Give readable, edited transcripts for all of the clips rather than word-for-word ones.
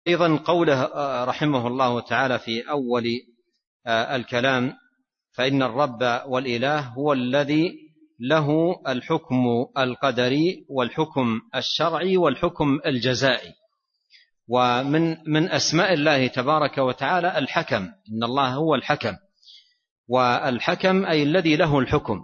أيضا قوله رحمه الله تعالى في أول الكلام: فإن الرب والإله هو الذي له الحكم القدري والحكم الشرعي والحكم الجزائي. ومن أسماء الله تبارك وتعالى الحكم، إن الله هو الحكم، والحكم أي الذي له الحكم،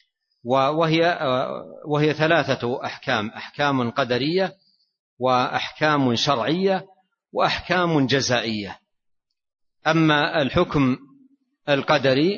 وهي ثلاثة أحكام: أحكام قدرية وأحكام شرعية وأحكام جزائية. أما الحكم القدري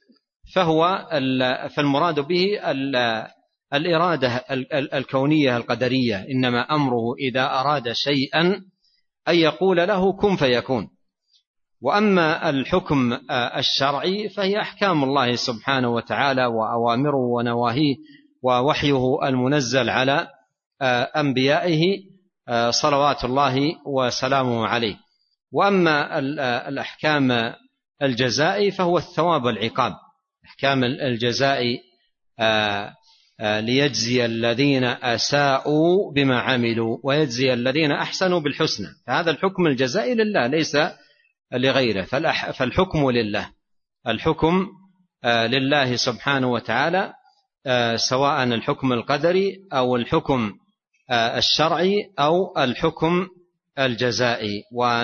فالمراد به الإرادة الكونية القدرية، إنما أمره إذا أراد شيئا أن يقول له كن فيكون. وأما الحكم الشرعي فهي أحكام الله سبحانه وتعالى وأوامره ونواهيه ووحيه المنزل على أنبيائه صلوات الله وسلامه عليه. وأما الأحكام الجزائي فهو الثواب والعقاب. أحكام الجزاء ليجزي الذين أساءوا بما عملوا ويجزي الذين أحسنوا بالحسنى. فهذا الحكم الجزائي لله ليس لغيره، فالحكم لله، الحكم لله سبحانه وتعالى، سواء الحكم القدري أو الحكم الشرعي أو الحكم الجزائي.